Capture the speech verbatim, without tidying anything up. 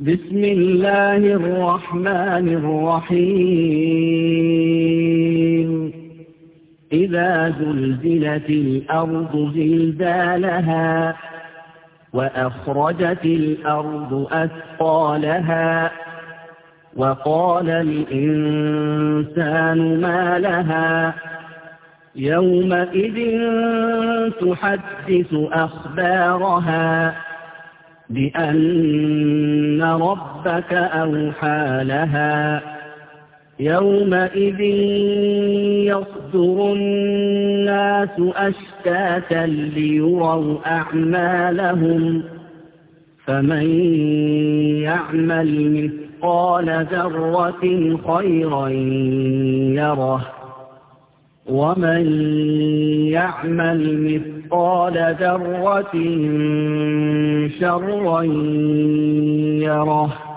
بسم الله الرحمن الرحيم إذا زلزلت الأرض زلزالها وأخرجت الأرض أثقالها وقال الإنسان ما لها يومئذ تحدث أخبارها بأن ربك أوحى لها يومئذ يصدر الناس أشتاتا ليروا أعمالهم فمن يعمل مثقال ذرة خيرا يره ومن يعمل مثقال ذرة شرا يره